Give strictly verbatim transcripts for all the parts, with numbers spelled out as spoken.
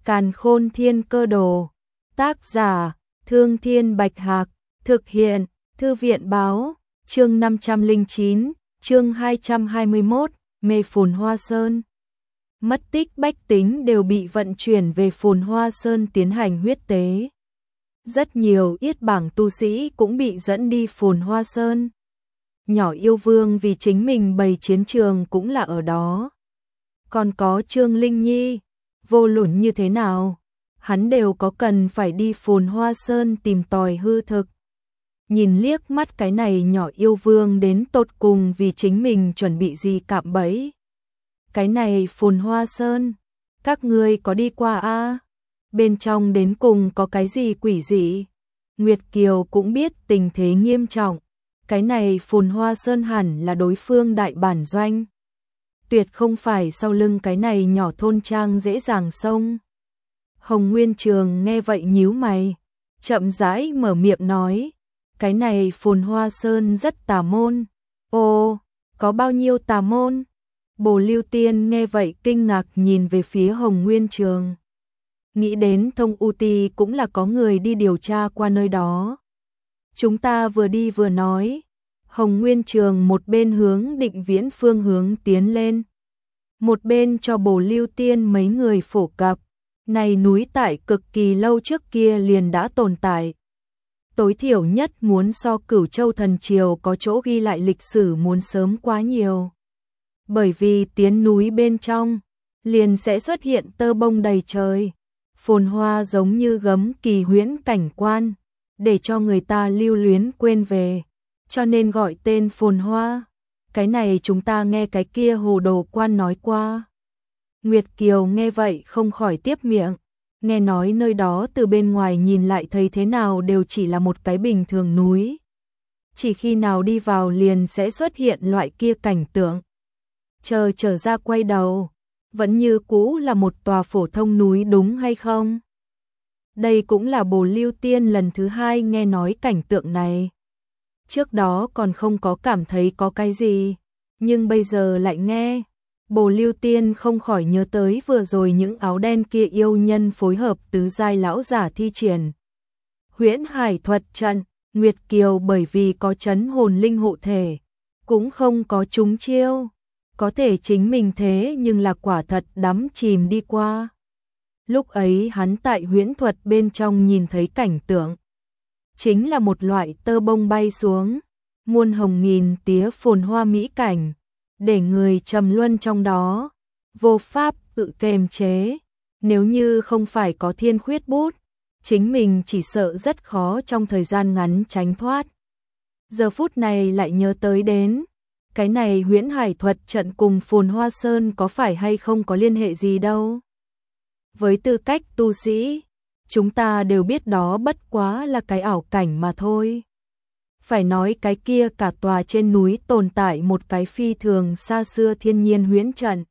Càn Khôn Thiên Cơ Đồ. Tác giả: Thương Thiên Bạch Hạc. Thực hiện: Thư viện báo. Chương năm trăm lẻ chín, chương hai trăm hai mươi mốt, mê Phồn Hoa Sơn. Mất tích bách tính đều bị vận chuyển về Phồn Hoa Sơn tiến hành huyết tế. Rất nhiều yết bảng tu sĩ cũng bị dẫn đi Phồn Hoa Sơn. Nhỏ yêu vương vì chính mình bày chiến trường cũng là ở đó. Còn có Trương Linh Nhi, vô luận như thế nào, hắn đều có cần phải đi Phồn Hoa Sơn tìm tòi hư thực. Nhìn liếc mắt cái này nhỏ yêu vương đến tột cùng vì chính mình chuẩn bị gì cạm bẫy. Cái này Phồn Hoa Sơn, các ngươi có đi qua a? À? Bên trong đến cùng có cái gì quỷ dị? Nguyệt Kiều cũng biết tình thế nghiêm trọng. Cái này Phồn Hoa Sơn hẳn là đối phương đại bản doanh. Tuyệt không phải sau lưng cái này nhỏ thôn trang dễ dàng xông. Hồng Nguyên Trường nghe vậy nhíu mày, chậm rãi mở miệng nói, cái này Phồn Hoa Sơn rất tà môn. Ồ, có bao nhiêu tà môn? Bồ Lưu Tiên nghe vậy kinh ngạc nhìn về phía Hồng Nguyên Trường. Nghĩ đến Thông U Ti cũng là có người đi điều tra qua nơi đó. Chúng ta vừa đi vừa nói. Hồng Nguyên Trường một bên hướng Định Viễn phương hướng tiến lên, một bên cho Bồ Lưu Tiên mấy người phổ cập. Này núi tại cực kỳ lâu trước kia liền đã tồn tại. Tối thiểu nhất muốn so Cửu Châu Thần Triều có chỗ ghi lại lịch sử muốn sớm quá nhiều. Bởi vì tiến núi bên trong, liền sẽ xuất hiện tơ bông đầy trời. Phồn hoa giống như gấm kỳ huyễn cảnh quan, để cho người ta lưu luyến quên về, cho nên gọi tên Phồn Hoa. Cái này chúng ta nghe cái kia hồ đồ quan nói qua. Nguyệt Kiều nghe vậy không khỏi tiếp miệng, nghe nói nơi đó từ bên ngoài nhìn lại thấy thế nào đều chỉ là một cái bình thường núi. Chỉ khi nào đi vào liền sẽ xuất hiện loại kia cảnh tượng. Chờ trở ra quay đầu, vẫn như cũ là một tòa phổ thông núi đúng hay không? Đây cũng là Bồ Lưu Tiên lần thứ hai nghe nói cảnh tượng này. Trước đó còn không có cảm thấy có cái gì, nhưng bây giờ lại nghe. Bồ Lưu Tiên không khỏi nhớ tới vừa rồi những áo đen kia yêu nhân phối hợp tứ giai lão giả thi triển Huyễn Hải thuật trận. Nguyệt Kiều bởi vì có trấn hồn linh hộ thể, cũng không có trúng chiêu. Có thể chính mình thế nhưng là quả thật đắm chìm đi qua. Lúc ấy hắn tại huyễn thuật bên trong nhìn thấy cảnh tượng, chính là một loại tơ bông bay xuống, muôn hồng nghìn tía phồn hoa mỹ cảnh, để người trầm luân trong đó, vô pháp tự kềm chế. Nếu như không phải có thiên khuyết bút, chính mình chỉ sợ rất khó trong thời gian ngắn tránh thoát. Giờ phút này lại nhớ tới đến, cái này Huyễn Hải thuật trận cùng Phồn Hoa Sơn có phải hay không có liên hệ gì đâu. Với tư cách tu sĩ, chúng ta đều biết đó bất quá là cái ảo cảnh mà thôi. Phải nói cái kia cả tòa trên núi tồn tại một cái phi thường xa xưa thiên nhiên huyễn trận.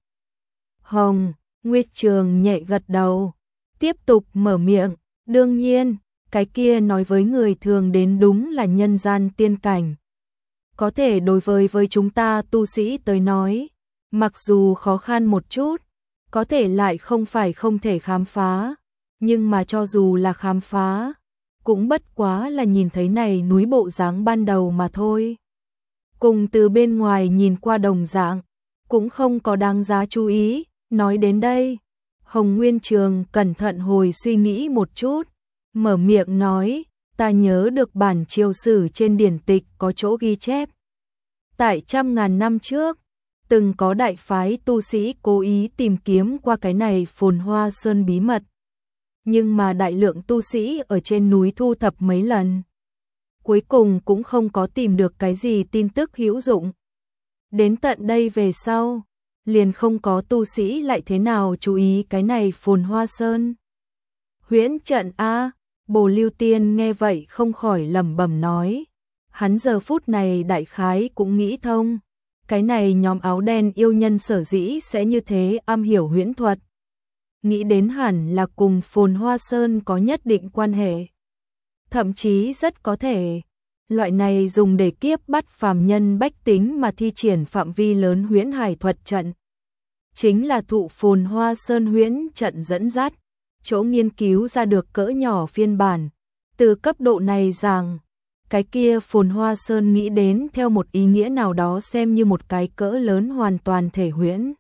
Hồng Nguyệt Trường nhẹ gật đầu, tiếp tục mở miệng, đương nhiên, cái kia nói với người thường đến đúng là nhân gian tiên cảnh. Có thể đối với với chúng ta tu sĩ tới nói, mặc dù khó khăn một chút, có thể lại không phải không thể khám phá, nhưng mà cho dù là khám phá, cũng bất quá là nhìn thấy này núi bộ dáng ban đầu mà thôi. Cùng từ bên ngoài nhìn qua đồng dạng, cũng không có đáng giá chú ý. Nói đến đây, Hồng Nguyên Trường cẩn thận hồi suy nghĩ một chút, mở miệng nói, ta nhớ được bản triều sử trên điển tịch có chỗ ghi chép. Tại trăm ngàn năm trước, từng có đại phái tu sĩ cố ý tìm kiếm qua cái này Phồn Hoa Sơn bí mật. Nhưng mà đại lượng tu sĩ ở trên núi thu thập mấy lần, cuối cùng cũng không có tìm được cái gì tin tức hữu dụng. Đến tận đây về sau, liền không có tu sĩ lại thế nào chú ý cái này Phồn Hoa Sơn. Huyễn trận a? Bồ Lưu Tiên nghe vậy không khỏi lẩm bẩm nói. Hắn giờ phút này đại khái cũng nghĩ thông, cái này nhóm áo đen yêu nhân sở dĩ sẽ như thế am hiểu huyễn thuật. Nghĩ đến hẳn là cùng Phồn Hoa Sơn có nhất định quan hệ. Thậm chí rất có thể, loại này dùng để kiếp bắt phàm nhân bách tính mà thi triển phạm vi lớn Huyễn Hải thuật trận. Chính là thụ Phồn Hoa Sơn huyễn trận dẫn dắt. chỗ nghiên cứu ra được cỡ nhỏ phiên bản. Từ cấp độ này rằng, cái kia Phồn Hoa Sơn nghĩ đến theo một ý nghĩa nào đó xem như một cái cỡ lớn hoàn toàn thể huyễn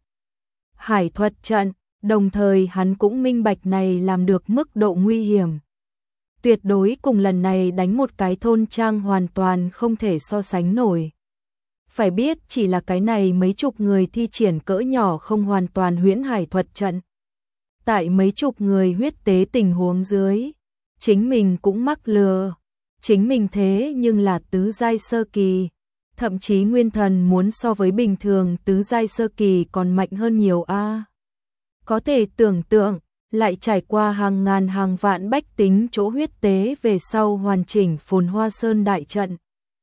hải thuật trận, đồng thời hắn cũng minh bạch này làm được mức độ nguy hiểm. Tuyệt đối cùng lần này đánh một cái thôn trang hoàn toàn không thể so sánh nổi. Phải biết chỉ là cái này mấy chục người thi triển cỡ nhỏ không hoàn toàn huyễn hải thuật trận. Tại mấy chục người huyết tế tình huống dưới, chính mình cũng mắc lừa. Chính mình thế nhưng là tứ giai sơ kỳ, thậm chí nguyên thần muốn so với bình thường tứ giai sơ kỳ còn mạnh hơn nhiều a. Có thể tưởng tượng, lại trải qua hàng ngàn hàng vạn bách tính chỗ huyết tế về sau hoàn chỉnh Phồn Hoa Sơn đại trận.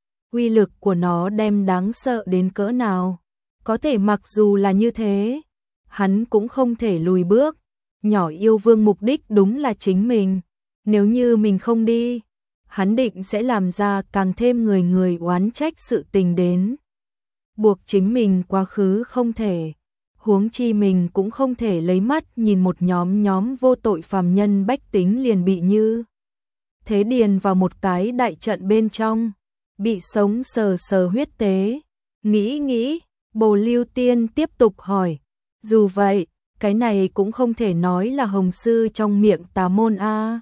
Uy lực của nó đem đáng sợ đến cỡ nào. Có thể mặc dù là như thế, hắn cũng không thể lùi bước. Nhỏ yêu vương mục đích đúng là chính mình. Nếu như mình không đi, hắn định sẽ làm ra càng thêm người người oán trách sự tình đến. Buộc chính mình quá khứ không thể. Huống chi mình cũng không thể lấy mắt nhìn một nhóm nhóm vô tội phàm nhân bách tính liền bị như thế điền vào một cái đại trận bên trong, bị sống sờ sờ huyết tế. Nghĩ nghĩ, Bồ Lưu Tiên tiếp tục hỏi, dù vậy, cái này cũng không thể nói là Hồng Sư trong miệng tà môn a.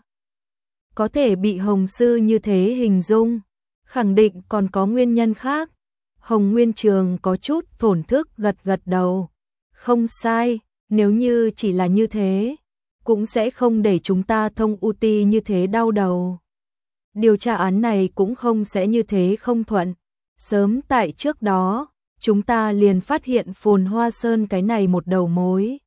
Có thể bị Hồng Sư như thế hình dung, khẳng định còn có nguyên nhân khác. Hồng Nguyên Trường có chút thổn thức gật gật đầu. Không sai, nếu như chỉ là như thế, cũng sẽ không để chúng ta thông u ti như thế đau đầu. Điều tra án này cũng không sẽ như thế không thuận. Sớm tại trước đó, chúng ta liền phát hiện Phồn Hoa Sơn cái này một đầu mối.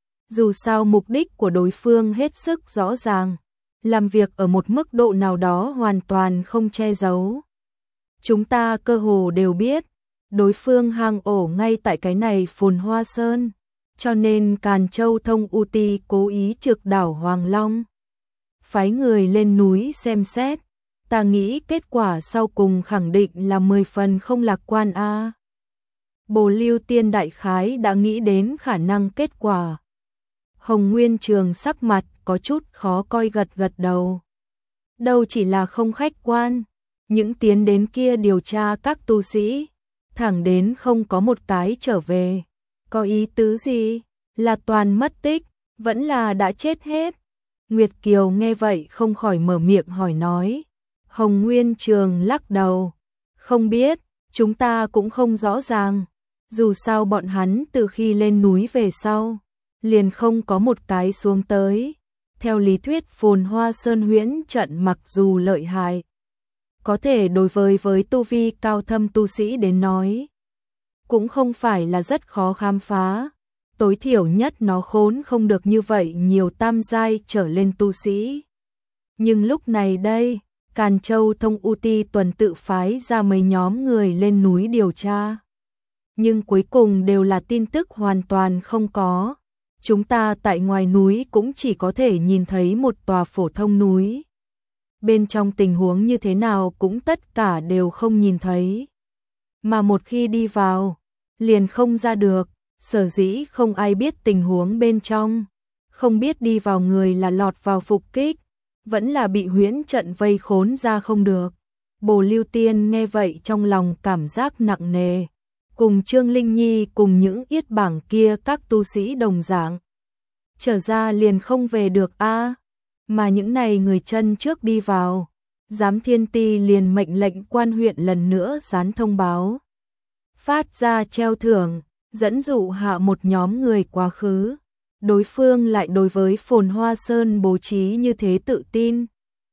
Dù sao mục đích của đối phương hết sức rõ ràng, làm việc ở một mức độ nào đó hoàn toàn không che giấu. Chúng ta cơ hồ đều biết, đối phương hang ổ ngay tại cái này Phồn Hoa Sơn, cho nên Càn Châu Thông U Ti cố ý trực đảo Hoàng Long. Phái người lên núi xem xét, ta nghĩ kết quả sau cùng khẳng định là mười phần không lạc quan a. Bồ Lưu Tiên đại khái đã nghĩ đến khả năng kết quả. Hồng Nguyên Trường sắc mặt có chút khó coi gật gật đầu. Đâu chỉ là không khách quan, những tiến đến kia điều tra các tu sĩ, thẳng đến không có một cái trở về. Có ý tứ gì? Là toàn mất tích, vẫn là đã chết hết? Nguyệt Kiều nghe vậy không khỏi mở miệng hỏi nói. Hồng Nguyên Trường lắc đầu. Không biết, chúng ta cũng không rõ ràng. Dù sao bọn hắn từ khi lên núi về sau, liền không có một cái xuống tới. Theo lý thuyết Phồn Hoa Sơn huyễn trận mặc dù lợi hại, có thể đối với với tu vi cao thâm tu sĩ đến nói, cũng không phải là rất khó khám phá. Tối thiểu nhất nó khốn không được như vậy nhiều tam giai trở lên tu sĩ. Nhưng lúc này đây, Càn Châu Thông U Ti tuần tự phái ra mấy nhóm người lên núi điều tra. Nhưng cuối cùng đều là tin tức hoàn toàn không có. Chúng ta tại ngoài núi cũng chỉ có thể nhìn thấy một tòa phổ thông núi. Bên trong tình huống như thế nào cũng tất cả đều không nhìn thấy. Mà một khi đi vào, liền không ra được. Sở dĩ không ai biết tình huống bên trong, không biết đi vào người là lọt vào phục kích, vẫn là bị huyễn trận vây khốn ra không được. Bồ Lưu Tiên nghe vậy trong lòng cảm giác nặng nề, cùng Trương Linh Nhi cùng những yết bảng kia các tu sĩ đồng dạng. Trở ra liền không về được a, mà những này người chân trước đi vào, Giám Thiên Ti liền mệnh lệnh quan huyện lần nữa dán thông báo, phát ra treo thưởng, dẫn dụ hạ một nhóm người quá khứ. Đối phương lại đối với Phồn Hoa Sơn bố trí như thế tự tin.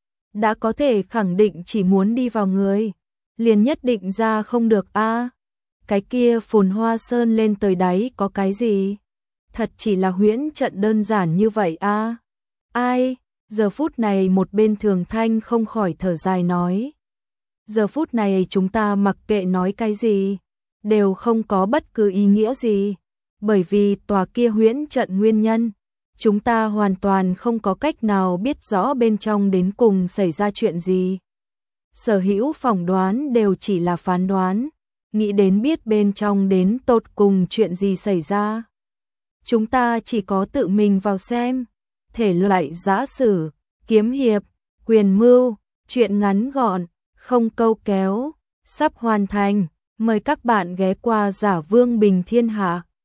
Đã có thể khẳng định chỉ muốn đi vào người, liền nhất định ra không được a. Cái kia Phồn Hoa Sơn lên tới đáy có cái gì? Thật chỉ là huyễn trận đơn giản như vậy a. Ai? Giờ phút này một bên Thường Thanh không khỏi thở dài nói. Giờ phút này chúng ta mặc kệ nói cái gì, đều không có bất cứ ý nghĩa gì, bởi vì tòa kia huyễn trận nguyên nhân, chúng ta hoàn toàn không có cách nào biết rõ bên trong đến cùng xảy ra chuyện gì. Sở hữu phỏng đoán đều chỉ là phán đoán, nghĩ đến biết bên trong đến tột cùng chuyện gì xảy ra. Chúng ta chỉ có tự mình vào xem, thể loại giã sử, kiếm hiệp, quyền mưu, truyện ngắn gọn, không câu kéo, sắp hoàn thành. Mời các bạn ghé qua Giả Vương Bình Thiên Hạ.